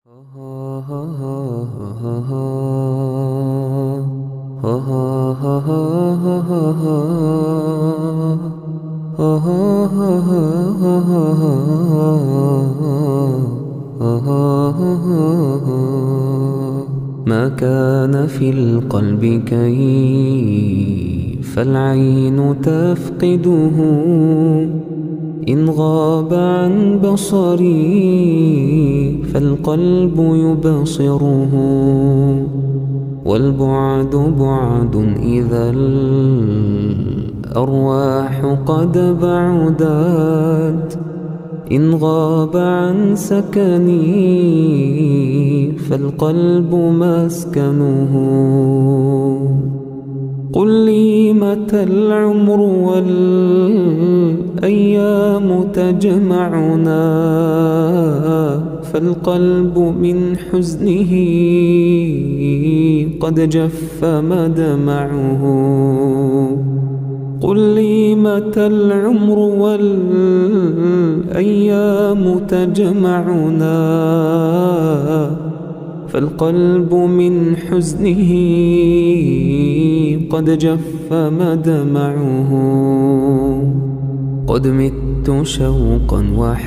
ما كان في القلب كيف العين تفقده إن غاب عن بصري فالقلب يبصره والبعد بعد إذا الأرواح قد بعدت إن غاب عن سكني فالقلب مسكنه قل لي متى العمر والأيام تجمعنا فالقلب من حزنه قد جف مدمعه قل لي متى العمر والأيام تجمعنا فالقلب من حزنه قد جف مدمعه قد مت شوقا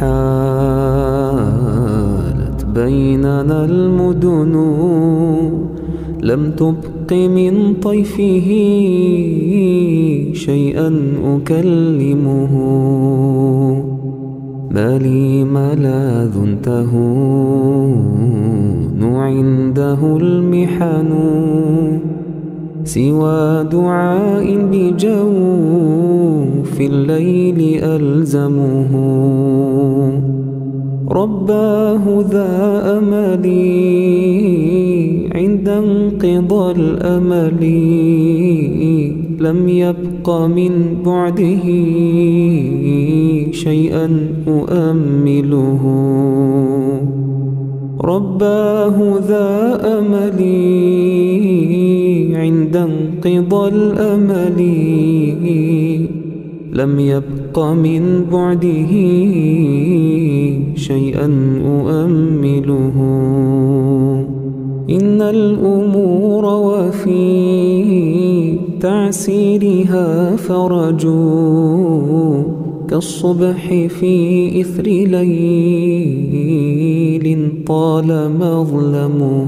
وحالت بيننا المدن لم تبق من طيفه شيئا أكلمه ما لي ملاذ تهون عنده المحن سوى دعاء بجوف الليل ألزمه رباه ذا أملي عند انقضى الأمل لم يبق من بعده شيئا أؤمله رباه ذا أملي عند انقضى الأمل لم يبق من بعده شيئا أؤمله إن الأمور وفي تعسيرها فرج كالصبح في إثر ليل طال مظلمه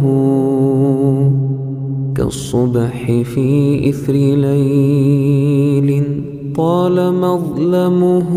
كالصبح في إثر ليل طال مظلمه